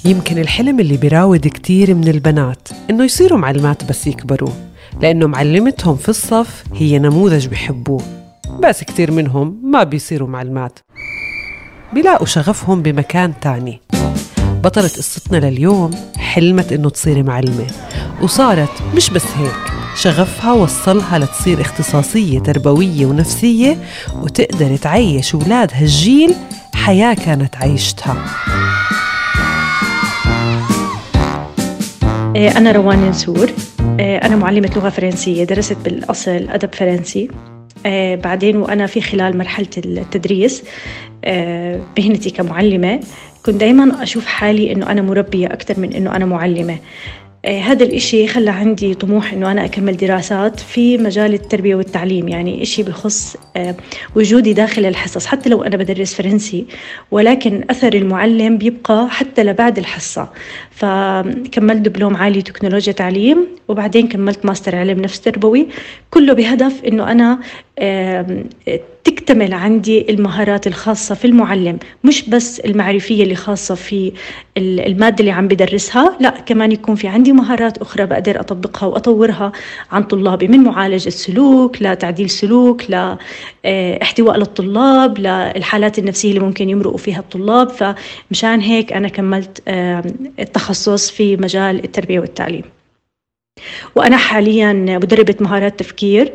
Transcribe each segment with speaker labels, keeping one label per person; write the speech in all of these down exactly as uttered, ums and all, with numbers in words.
Speaker 1: يمكن الحلم اللي بيراود كتير من البنات إنه يصيروا معلمات بس يكبروا، لأنه معلمتهم في الصف هي نموذج بيحبوه. بس كتير منهم ما بيصيروا معلمات، بيلاقوا شغفهم بمكان تاني. بطلة قصتنا لليوم حلمت إنه تصير معلمة، وصارت مش بس هيك، شغفها وصلها لتصير اختصاصية تربوية ونفسية، وتقدر تعيش أولاد هالجيل حياة كانت عايشتها.
Speaker 2: أنا روان منصور، أنا معلمة لغة فرنسية، درست بالأصل أدب فرنسي. بعدين وأنا في خلال مرحلة التدريس مهنتي كمعلمة كنت دايما أشوف حالي أنه أنا مربية أكثر من أنه أنا معلمة. هذا الإشي خلى عندي طموح أنه أنا أكمل دراسات في مجال التربية والتعليم، يعني إشي بخص وجودي داخل الحصص حتى لو أنا بدرس فرنسي، ولكن أثر المعلم بيبقى حتى لبعد الحصة. فكملت دبلوم عالي تكنولوجيا تعليم، وبعدين كملت ماستر علم نفس تربوي، كله بهدف أنه أنا تكتمل عندي المهارات الخاصة في المعلم، مش بس المعرفية اللي خاصة في المادة اللي عم بدرسها، لا كمان يكون في عندي مهارات أخرى بقدر أطبقها وأطورها عن طلابي، من معالجة سلوك لتعديل سلوك لاحتواء للطلاب للحالات النفسية اللي ممكن يمرقوا فيها الطلاب. فمشان هيك أنا كملت التخصص في مجال التربية والتعليم. وأنا حالياً مدربة مهارات تفكير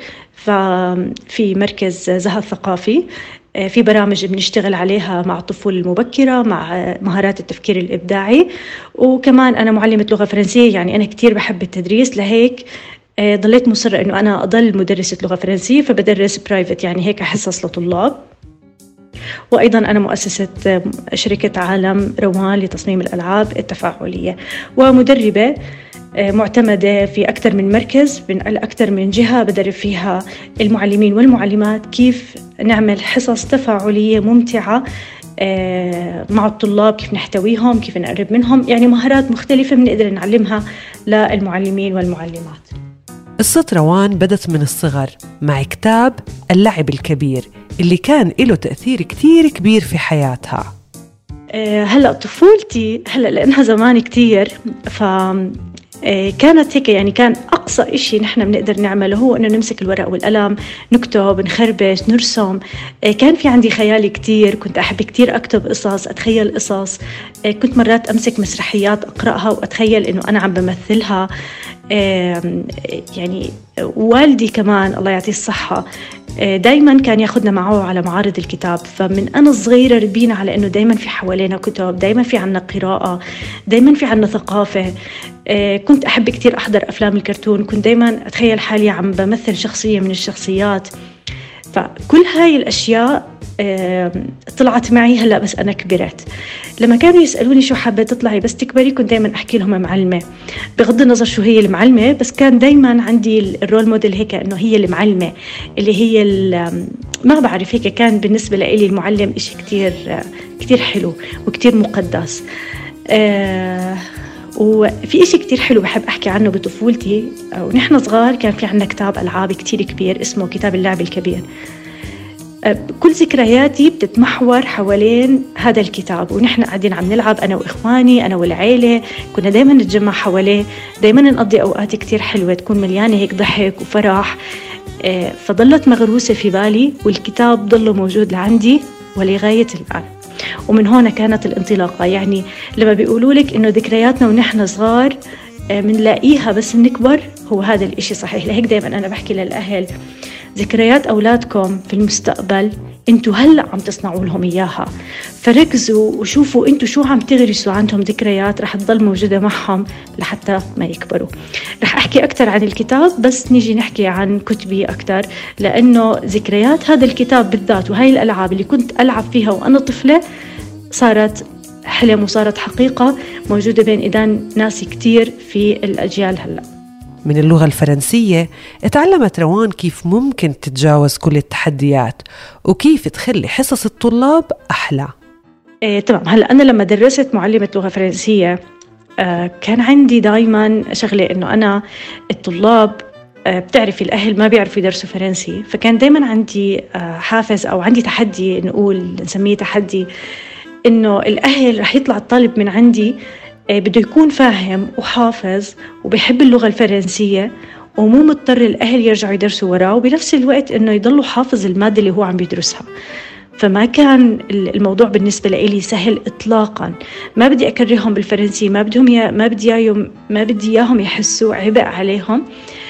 Speaker 2: في مركز زهى الثقافي، في برامج بنشتغل عليها مع الطفولة المبكرة مع مهارات التفكير الإبداعي. وكمان أنا معلمة لغة فرنسية، يعني أنا كتير بحب التدريس، لهيك ضليت مصرة أنه أنا أضل مدرسة لغة فرنسية، فبدرس برايفت يعني هيك حصص لطلاب. وأيضاً أنا مؤسسة شركة عالم روان لتصميم الألعاب التفاعلية، ومدربة معتمدة في أكثر من مركز من أكثر من جهة بدرب فيها المعلمين والمعلمات كيف نعمل حصص تفاعلية ممتعة مع الطلاب، كيف نحتويهم، كيف نقرب منهم، يعني مهارات مختلفة بنقدر نعلمها للمعلمين والمعلمات.
Speaker 1: قصة روان بدت من الصغر مع كتاب اللعب الكبير اللي كان له تأثير كتير كبير في حياتها.
Speaker 2: هلأ طفولتي هلأ لأنها زمان كتير، ف كانت هيك، يعني كان أقصى إشي نحن بنقدر نعمله هو إنه نمسك الورق والقلم، نكتب، نخربش، نرسم. كان في عندي خيال كتير، كنت أحب كتير أكتب قصص، أتخيل قصص. كنت مرات أمسك مسرحيات أقرأها وأتخيل إنه أنا عم بمثلها. يعني والدي كمان الله يعطيه الصحة دايما كان ياخدنا معه على معارض الكتاب، فمن أنا صغيرة ربينا على إنه دايما في حوالينا كتب، دايما في عنا قراءة، دايما في عنا ثقافة. كنت أحب كتير أحضر أفلام الكرتون، كنت دايما أتخيل حالي عم بمثل شخصية من الشخصيات. فكل هاي الأشياء طلعت معي هلأ بس أنا كبرت. لما كانوا يسألوني شو حابة تطلعي بس تكبري، كنت دايما أحكي لهم معلمة، بغض النظر شو هي المعلمة، بس كان دايما عندي الرول موديل هيك إنه هي المعلمة اللي هي ما بعرف هيك، كان بالنسبة لي المعلم إشي كتير كتير حلو وكتير مقدس. أه وفي إشي كتير حلو بحب أحكي عنه بطفولتي. ونحن صغار كان في عنا كتاب ألعاب كتير كبير اسمه كتاب اللعب الكبير. كل ذكرياتي بتتمحور حوالين هذا الكتاب، ونحن قاعدين عم نلعب أنا وإخواني، أنا والعيلة، كنا دايما نتجمع حواليه، دايما نقضي أوقات كتير حلوة تكون مليانة هيك ضحك وفرح. فضلت مغروسة في بالي، والكتاب ضل موجود لعندي ولغاية الآن. ومن هنا كانت الانطلاقة. يعني لما بيقولوا لك إنه ذكرياتنا ونحن صغار منلاقيها بس نكبر، هو هذا الإشي صحيح. لهيك دايما أنا بحكي للأهل، ذكريات أولادكم في المستقبل انتوا هلأ عم تصنعوا لهم إياها، فركزوا وشوفوا انتوا شو عم تغرسوا عندهم ذكريات رح تضل موجودة معهم لحتى ما يكبروا. رح أحكي أكتر عن الكتاب بس نيجي نحكي عن كتبي أكتر، لأنه ذكريات هذا الكتاب بالذات وهاي الألعاب اللي كنت ألعب فيها وأنا طفلة صارت حلم وصارت حقيقة موجودة بين إيدان ناس كتير في الأجيال هلأ.
Speaker 1: من اللغة الفرنسية اتعلمت روان كيف ممكن تتجاوز كل التحديات وكيف تخلي حصص الطلاب أحلى.
Speaker 2: إيه تمام. هلأ أنا لما درست معلمة لغة فرنسية آه كان عندي دايما شغلة إنه أنا الطلاب آه بتعرفي الأهل ما بيعرفوا يدرسوا فرنسي، فكان دايما عندي آه حافز أو عندي تحدي، نقول نسميه تحدي، إنه الأهل رح يطلع الطالب من عندي بده يكون فاهم وحافظ وبيحب اللغة الفرنسية، ومو مضطر الأهل يرجعوا يدرسوا وراه، وبنفس الوقت إنه يضلوا حافظ المادة اللي هو عم بيدرسها. فما كان الموضوع بالنسبة لي سهل إطلاقا. ما بدي أكرههم بالفرنسي، ما بدهم ي... ما بدي إياهم ما بدي إياهم يحسوا عبء عليهم.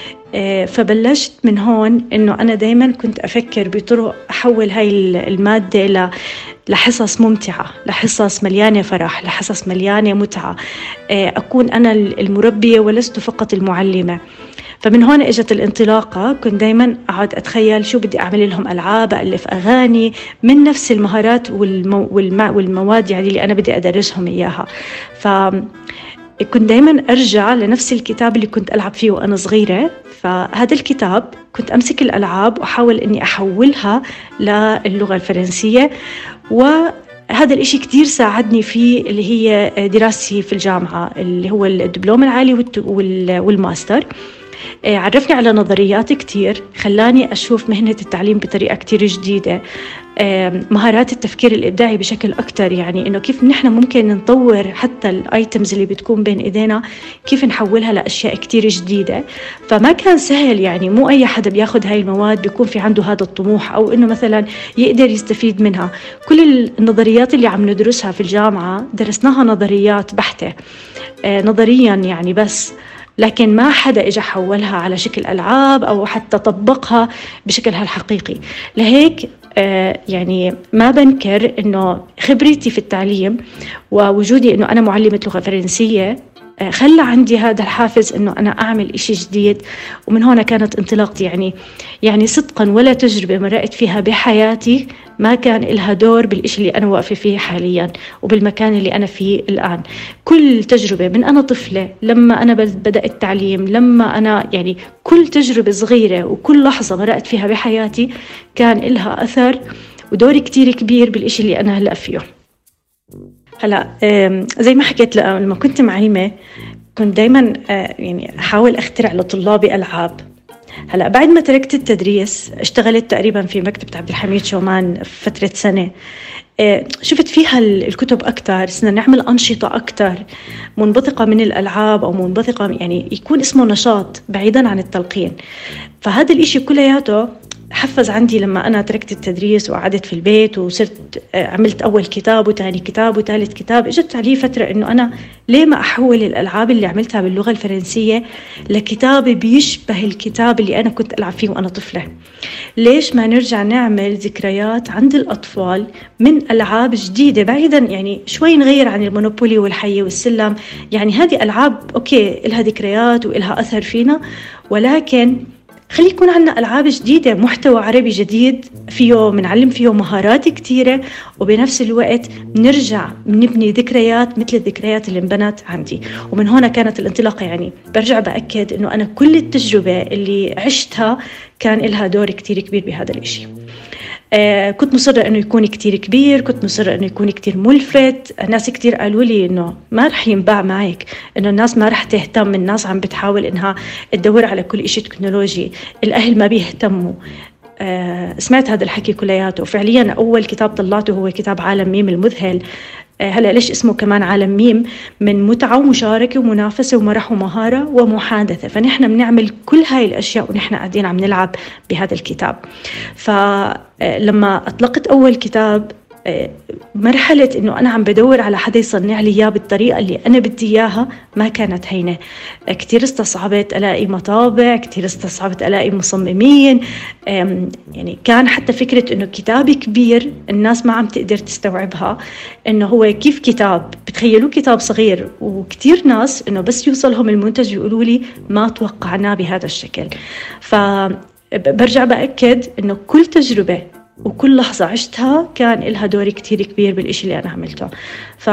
Speaker 2: فبلشت من هون إنه أنا دايما كنت أفكر بطرق أحول هاي المادة ل لحصص ممتعة، لحصص مليانة فرح، لحصص مليانة متعة، أكون أنا المربية ولست فقط المعلمة. فمن هون اجت الانطلاقة. كنت دايما أقعد أتخيل شو بدي أعمل لهم ألعاب، ألف أغاني من نفس المهارات والمو... والم... والمواد يعني اللي أنا بدي أدرسهم إياها. فكنت دايما أرجع لنفس الكتاب اللي كنت ألعب فيه وأنا صغيرة. فهذا الكتاب كنت أمسك الألعاب وأحاول أني أحولها للغة الفرنسية، وهذا الإشي كتير ساعدني في اللي هي دراستي في الجامعة اللي هو الدبلوم العالي والماستر. عرفني على نظريات كتير، خلاني أشوف مهنة التعليم بطريقة كتير جديدة، مهارات التفكير الإبداعي بشكل أكتر، يعني إنه كيف نحن ممكن نطور حتى الآيتمز اللي بتكون بين إيدينا، كيف نحولها لأشياء كتير جديدة. فما كان سهل، يعني مو أي حدا بياخد هاي المواد بيكون في عنده هذا الطموح أو إنه مثلا يقدر يستفيد منها. كل النظريات اللي عم ندرسها في الجامعة درسناها نظريات بحتة نظريا يعني بس، لكن ما حدا إجا حولها على شكل ألعاب أو حتى طبقها بشكلها الحقيقي. لهيك آه يعني ما بنكر إنه خبرتي في التعليم ووجودي إنه أنا معلمة لغة فرنسية آه خلى عندي هذا الحافز إنه أنا أعمل إشي جديد. ومن هنا كانت انطلاقتي، يعني يعني صدقا ولا تجربة مرقت فيها بحياتي ما كان إلها دور بالإشي اللي أنا واقفة فيه حاليا وبالمكان اللي أنا فيه الآن. كل تجربة من أنا طفلة لما أنا بدأت التعليم، لما أنا يعني كل تجربة صغيرة وكل لحظة مرقت فيها بحياتي كان إلها أثر ودور كتير كبير بالإشي اللي أنا هلأ فيه. هلأ زي ما حكيت لما كنت معلمة كنت دايما يعني أحاول أخترع لطلابي ألعاب. هلأ بعد ما تركت التدريس اشتغلت تقريبا في مكتبة عبد الحميد شومان فترة سنة، شفت فيها الكتب أكتر، صرنا نعمل أنشطة أكتر منبثقة من الألعاب أو منبثقة يعني يكون اسمه نشاط بعيدا عن التلقين. فهذا الإشي كلياته حفز عندي لما أنا تركت التدريس وقعدت في البيت وصرت عملت أول كتاب وثاني كتاب وثالث كتاب. إجت علي فترة إنه أنا ليه ما أحول الألعاب اللي عملتها باللغة الفرنسية لكتاب بيشبه الكتاب اللي أنا كنت ألعب فيه وأنا طفلة؟ ليش ما نرجع نعمل ذكريات عند الأطفال من ألعاب جديدة بعيدا، يعني شوي نغير عن المونوبولي والحي والسلم. يعني هذه ألعاب أوكي إلها ذكريات وإلها أثر فينا، ولكن خلي يكون عنا ألعاب جديدة، محتوى عربي جديد فيه منعلم فيه مهارات كتيرة، وبنفس الوقت نرجع نبني ذكريات مثل الذكريات اللي انبنت عندي. ومن هنا كانت الانطلاقة. يعني برجع بأكد إنه أنا كل التجربة اللي عشتها كان إلها دور كتير كبير بهذا الإشي. آه كنت مصرة إنه يكون كتير كبير، كنت مصرة إنه يكون كتير ملفت. الناس كتير قالوا لي إنه ما رح ينباع معك، إنه الناس ما رح تهتم، الناس عم بتحاول إنها تدور على كل إشي تكنولوجي، الأهل ما بيهتموا. آه سمعت هذا الحكي كلياته. وفعليا أول كتاب طلعته هو كتاب عالم ميم المذهل. هلا ليش اسمه كمان عالم ميم؟ من متعة ومشاركة ومنافسة ومرح ومهارة ومحادثة. فنحن بنعمل كل هاي الأشياء ونحن قاعدين عم نلعب بهذا الكتاب. فلما أطلقت أول كتاب مرحلة إنه أنا عم بدور على حدا يصنع لي إياه بالطريقة اللي أنا بدي إياها ما كانت هينة. كتير استصعبت ألاقي مطابع، كتير استصعبت ألاقي مصممين. يعني كان حتى فكرة إنه كتاب كبير الناس ما عم تقدر تستوعبها، إنه هو كيف كتاب بتخيلوه كتاب صغير، وكتير ناس إنه بس يوصلهم المنتج يقولوا لي ما توقعناه بهذا الشكل. فبرجع بأكد إنه كل تجربة وكل لحظة عشتها كان إلها دور كتير كبير بالإشي اللي أنا عملته. ف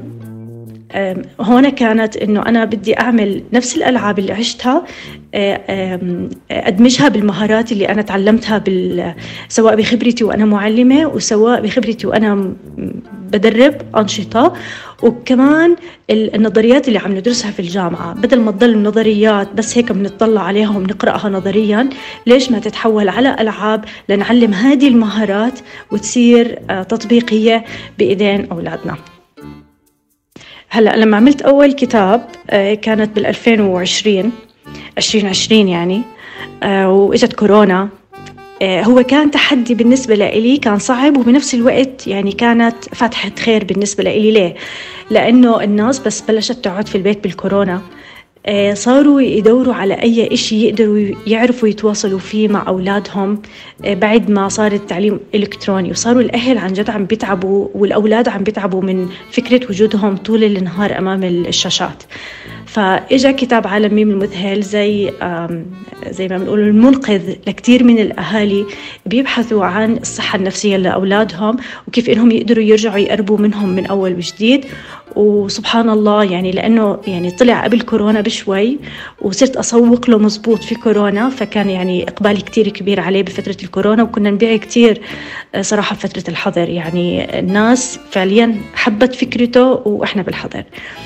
Speaker 2: هنا كانت إنه أنا بدي أعمل نفس الألعاب اللي عشتها أدمجها بالمهارات اللي أنا تعلمتها بال... سواء بخبرتي وأنا معلمة وسواء بخبرتي وأنا بدرب أنشطة، وكمان النظريات اللي عم ندرسها في الجامعة بدل ما تضل نظريات بس هيك بنطلع عليها وبنقرأها نظريا، ليش ما تتحول على ألعاب لنعلم هذه المهارات وتصير تطبيقية بإيدين أولادنا. هلأ لما عملت أول كتاب كانت بالألفين وعشرين عشرين عشرين يعني، وإجت كورونا. هو كان تحدي بالنسبة لي، كان صعب وبنفس الوقت يعني كانت فتحة خير بالنسبة لي. ليه؟ لأنه الناس بس بلشت تقعد في البيت بالكورونا، صاروا يدوروا على أي إشي يقدروا يعرفوا يتواصلوا فيه مع أولادهم بعد ما صار التعليم إلكتروني، وصاروا الأهل عن جد عم بيتعبوا والأولاد عم بيتعبوا من فكرة وجودهم طول النهار أمام الشاشات. فإجا كتاب عالم ميم المذهل زي زي ما بنقول المنقذ لكتير من الأهالي بيبحثوا عن الصحة النفسية لأولادهم وكيف إنهم يقدروا يرجعوا يقربوا منهم من أول وجديد. وسبحان الله يعني لأنه يعني طلع قبل كورونا بشوي وصرت أسوق له مزبوط في كورونا، فكان يعني إقبال كتير كبير عليه بفترة الكورونا، وكنا نبيع كتير صراحة بفترة الحظر. يعني الناس فعليا حبت فكرته وإحنا بالحظر.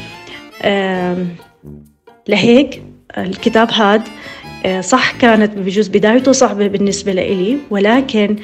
Speaker 2: لهيك الكتاب هاد صح كانت بجوز بدايته صعبة بالنسبة لي، ولكن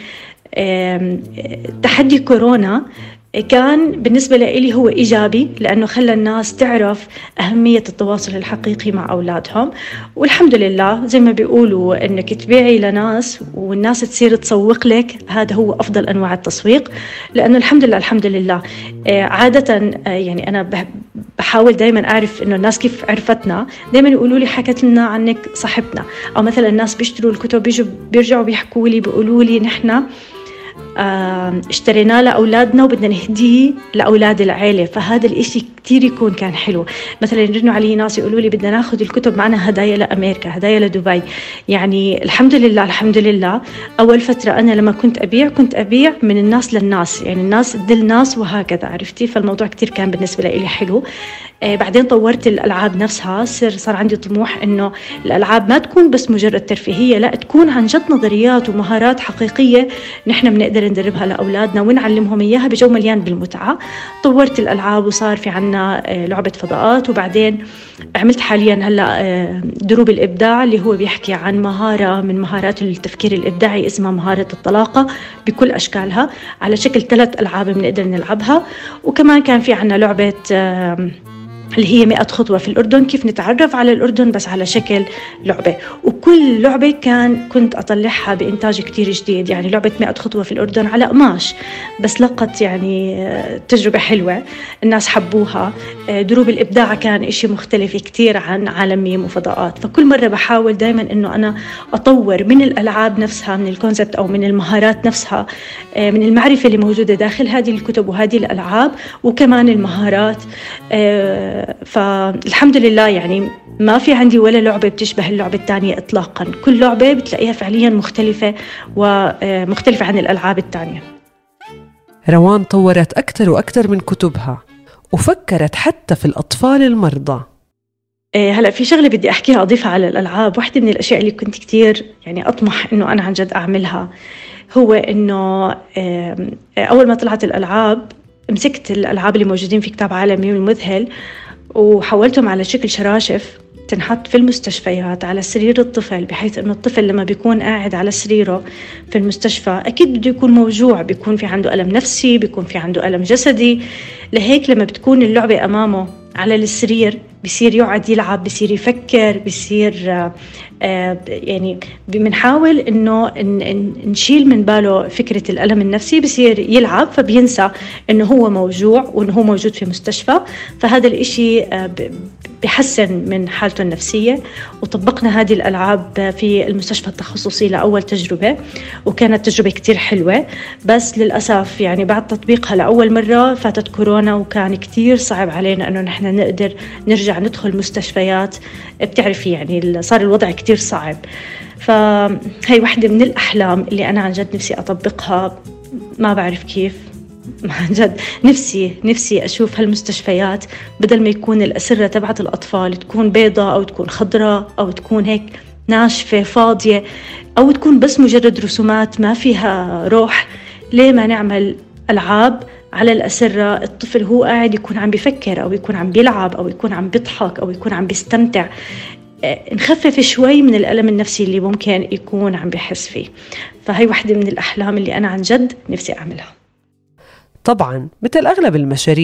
Speaker 2: تحدي كورونا كان بالنسبة لي هو إيجابي، لأنه خلى الناس تعرف أهمية التواصل الحقيقي مع أولادهم. والحمد لله زي ما بيقولوا إنك تبيعي لناس والناس تصير تسوق لك، هذا هو أفضل أنواع التسويق. لأنه الحمد لله الحمد لله عادة يعني أنا بحاول دايما أعرف إنه الناس كيف عرفتنا، دايما يقولوا لي حكت لنا عنك صاحبنا، أو مثلا الناس بيشتروا الكتب بيجوا بيرجعوا بيحكوا لي بيقولوا لي نحنا اشتريناه لأولادنا وبدنا نهديه لأولاد العائلة. فهذا الاشي كتير يكون كان حلو. مثلا يرنوا علي ناس يقولوا لي بدنا ناخذ الكتب معنا هدايا لأمريكا، هدايا لدبي. يعني الحمد لله الحمد لله أول فترة أنا لما كنت أبيع كنت أبيع من الناس للناس، يعني الناس دل ناس وهكذا، عرفتي؟ فالموضوع كتير كان بالنسبة لي حلو. آه بعدين طورت الألعاب نفسها، صار صار عندي طموح إنه الألعاب ما تكون بس مجرد ترفيهية، لا تكون عن جد نظريات ومهارات حقيقية نحن بنقدر ندربها لأولادنا ونعلمهم إياها بجو مليان بالمتعة. طورت الألعاب وصار في عنا لعبة فضاءات، وبعدين عملت حاليا هلأ دروب الإبداع اللي هو بيحكي عن مهارة من مهارات التفكير الإبداعي اسمها مهارة الطلاقة بكل أشكالها، على شكل ثلاث ألعاب بنقدر نلعبها. وكمان كان في عنا لعبة اللي هي مئة خطوة في الأردن، كيف نتعرف على الأردن بس على شكل لعبة. وكل لعبة كان كنت أطلعها بإنتاج كتير جديد. يعني لعبة مئة خطوة في الأردن على قماش بس لقت يعني تجربة حلوة، الناس حبوها. دروب الإبداع كان إشي مختلف كتير عن عالم ميم وفضاءات. فكل مرة بحاول دايما إنه أنا أطور من الألعاب نفسها، من الكونسبت أو من المهارات نفسها، من المعرفة اللي موجودة داخل هذه الكتب وهذه الألعاب، وكمان المهارات. فالحمد لله يعني ما في عندي ولا لعبة بتشبه اللعبة الثانية إطلاقا. كل لعبة بتلاقيها فعليا مختلفة ومختلفة عن الألعاب الثانية.
Speaker 1: روان طورت أكثر وأكثر من كتبها وفكرت حتى في الأطفال المرضى.
Speaker 2: هلأ في شغلة بدي أحكيها أضيفها على الألعاب. واحدة من الأشياء اللي كنت كتير يعني أطمح إنه أنا عن جد أعملها هو إنه أول ما طلعت الألعاب مسكت الألعاب اللي موجودين في كتاب عالم ميم المذهل وحولتهم على شكل شراشف تنحط في المستشفيات على سرير الطفل، بحيث أنه الطفل لما بيكون قاعد على سريره في المستشفى أكيد بده يكون موجوع، بيكون في عنده ألم نفسي، بيكون في عنده ألم جسدي. لهيك لما بتكون اللعبة أمامه على السرير بيصير يقعد يلعب، بيصير يفكر، بيصير آه آه يعني بنحاول إنه نشيل من باله فكرة الألم النفسي، بيصير يلعب فبينسى إنه هو موجوع وإنه هو موجود في مستشفى. فهذا الإشي آه بيحسن من حالته النفسية. وطبقنا هذه الألعاب في المستشفى التخصصي لأول تجربة، وكانت تجربة كتير حلوة. بس للأسف يعني بعد تطبيقها لأول مرة فاتت كورونا، وكان كتير صعب علينا أنه نحن نقدر نرجع ندخل مستشفيات. بتعرفي يعني صار الوضع كتير صعب. فهي واحدة من الأحلام اللي أنا عن جد نفسي أطبقها، ما بعرف كيف. عن جد نفسي نفسي أشوف هالمستشفيات بدل ما يكون الأسرة تبعت الأطفال تكون بيضة أو تكون خضراء أو تكون هيك ناشفة فاضية أو تكون بس مجرد رسومات ما فيها روح. ليه ما نعمل ألعاب على الأسرة؟ الطفل هو قاعد يكون عم بيفكر أو يكون عم بيلعب أو يكون عم بيضحك أو يكون عم بيستمتع، نخفف شوي من الألم النفسي اللي ممكن يكون عم بيحس فيه. فهي واحدة من الأحلام اللي أنا عن جد نفسي أعملها.
Speaker 1: طبعاً مثل أغلب المشاريع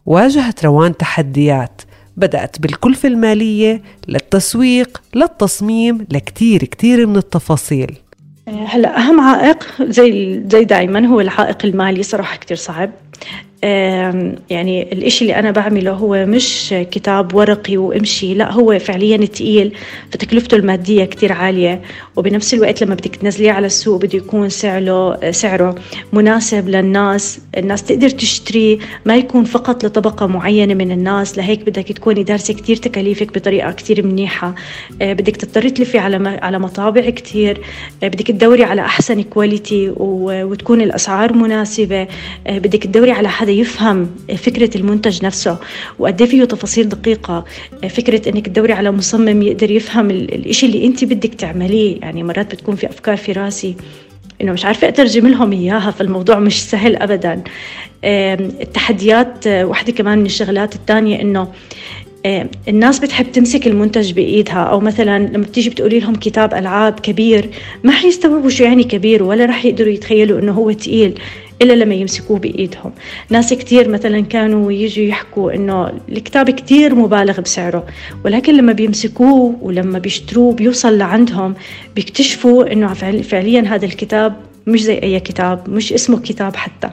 Speaker 1: واجهت روان تحديات بدأت بالكلفة المالية للتسويق للتصميم لكتير كتير من التفاصيل.
Speaker 2: هلا أهم عائق زي زي دايما هو العائق المالي، صراحة كتير صعب. يعني الإشي اللي أنا بعمله هو مش كتاب ورقي وامشي، لا هو فعليا تقيل، فتكلفته المادية كتير عالية، وبنفس الوقت لما بدك تنزليه على السوق بده يكون سعره سعره مناسب للناس، الناس تقدر تشتري، ما يكون فقط لطبقة معينة من الناس. لهيك بدك تكوني دارسة كتير تكاليفك بطريقة كتير منيحة، بدك تضطري تلفي على على مطابع كتير، بدك تدوري على أحسن كواليتي وتكون الأسعار مناسبة، بدك تدوري على حدا يفهم فكرة المنتج نفسه وقد فيه تفاصيل دقيقة، فكرة انك تدوري على مصمم يقدر يفهم الاشي اللي انت بدك تعمليه. يعني مرات بتكون في افكار في راسي انه مش عارفة اترجم لهم اياها، فالموضوع مش سهل ابدا. التحديات واحدة كمان من الشغلات الثانية، انه الناس بتحب تمسك المنتج بإيدها، أو مثلا لما بتيجي بتقولي لهم كتاب ألعاب كبير ما حيستوعبوا شو يعني كبير، ولا رح يقدروا يتخيلوا إنه هو تقيل إلا لما يمسكوه بإيدهم. ناس كتير مثلا كانوا يجوا يحكوا إنه الكتاب كتير مبالغ بسعره، ولكن لما بيمسكوه ولما بيشتروه بيوصل لعندهم بيكتشفوا إنه فعليا هذا الكتاب مش زي أي كتاب، مش اسمه كتاب حتى.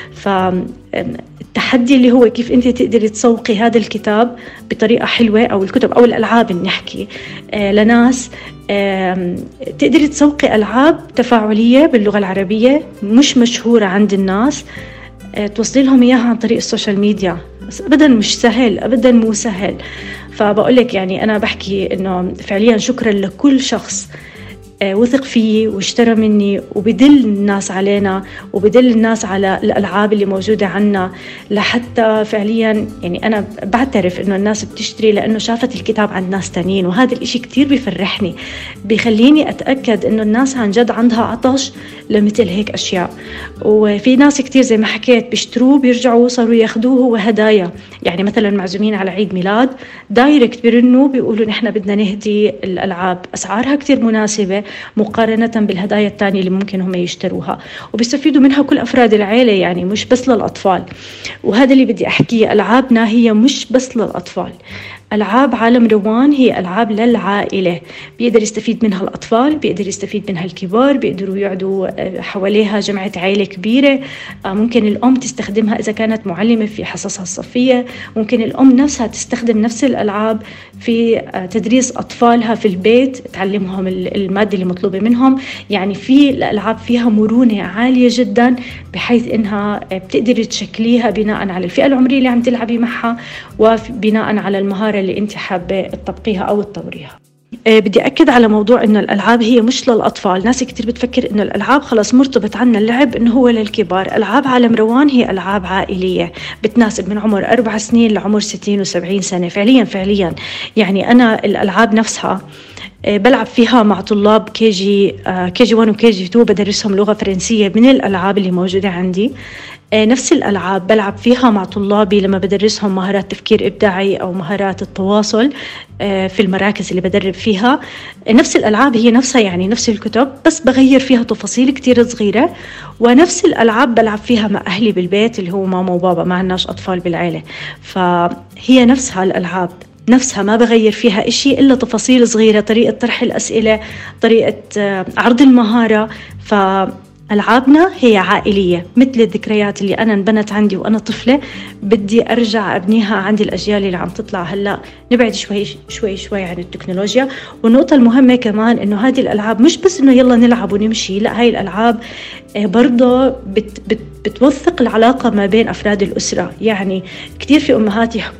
Speaker 2: فالتحدي اللي هو كيف أنت تقدري تسوقي هذا الكتاب بطريقة حلوة، أو الكتب أو الألعاب نحكي آه لناس آه تقدري تسوقي ألعاب تفاعلية باللغة العربية مش مشهورة عند الناس، آه توصلي لهم إياها عن طريق السوشيال ميديا. بس أبدا مش سهل، أبدا مو سهل. فبقولك يعني أنا بحكي إنه فعليا شكرا لكل شخص وثق فيي واشترى مني وبدل الناس علينا وبدل الناس على الألعاب اللي موجودة عنا، لحتى فعليا يعني أنا بعترف إنه الناس بتشتري لأنه شافت الكتاب عند ناس تانيين، وهذا الإشي كتير بيفرحني، بيخليني أتأكد إنه الناس عن جد عندها عطش لمثل هيك أشياء. وفي ناس كتير زي ما حكيت بيشتروه بيرجعوا صاروا ياخدوه هو هدايا، يعني مثلا معزومين على عيد ميلاد دايركت بيرنوا بيقولوا نحن بدنا نهدي الألعاب، أسعارها كتير مناسبة مقارنة بالهدايا التانية اللي ممكن هم يشتروها، وبيستفيدوا منها كل أفراد العائلة، يعني مش بس للأطفال. وهذا اللي بدي أحكيه، ألعابنا هي مش بس للأطفال، ألعاب عالم روان هي ألعاب للعائلة، بيقدر يستفيد منها الأطفال، بيقدر يستفيد منها الكبار، بيقدروا يقعدوا حواليها جمعة عائلة كبيرة. ممكن الأم تستخدمها إذا كانت معلمة في حصصها الصفية، ممكن الأم نفسها تستخدم نفس الألعاب في تدريس أطفالها في البيت، تعلمهم المادة اللي مطلوبة منهم. يعني في الألعاب فيها مرونة عالية جدا، بحيث إنها بتقدر تشكليها بناء على الفئة العمرية اللي عم تلعبي معها، وبناء على المهارة اللي انت حابة تطبقيها أو تطوريها. أه بدي أكد على موضوع إنه الألعاب هي مش للأطفال. ناس كتير بتفكر إنه الألعاب خلاص مرتبط عنا اللعب إنه هو للكبار. ألعاب عالم روان هي ألعاب عائلية بتناسب من عمر أربع سنين لعمر ستين وسبعين سنة. فعليا فعليا يعني أنا الألعاب نفسها بلعب فيها مع طلاب كي جي كي جي واحد وكي جي اثنين، بدرسهم لغة فرنسية من الألعاب اللي موجودة عندي. نفس الألعاب بلعب فيها مع طلابي لما بدرسهم مهارات تفكير إبداعي أو مهارات التواصل في المراكز اللي بدرب فيها. نفس الألعاب هي نفسها، يعني نفس الكتب، بس بغير فيها تفاصيل كتير صغيرة. ونفس الألعاب بلعب فيها مع أهلي بالبيت اللي هو ماما وبابا، ما عندناش أطفال بالعائلة، فهي نفسها الألعاب نفسها ما بغير فيها إشي إلا تفاصيل صغيرة، طريقة طرح الأسئلة، طريقة عرض المهارة. فألعابنا هي عائلية، مثل الذكريات اللي أنا انبنت عندي وأنا طفلة بدي أرجع أبنيها عند الأجيال اللي عم تطلع هلأ. نبعد شوي شوي شوي عن التكنولوجيا. والنقطة المهمة كمان إنه هذه الألعاب مش بس إنه يلا نلعب ونمشي، لا، هاي الألعاب برضه بت بت بتوثق العلاقة ما بين أفراد الأسرة. يعني كتير في أمهات يحكوا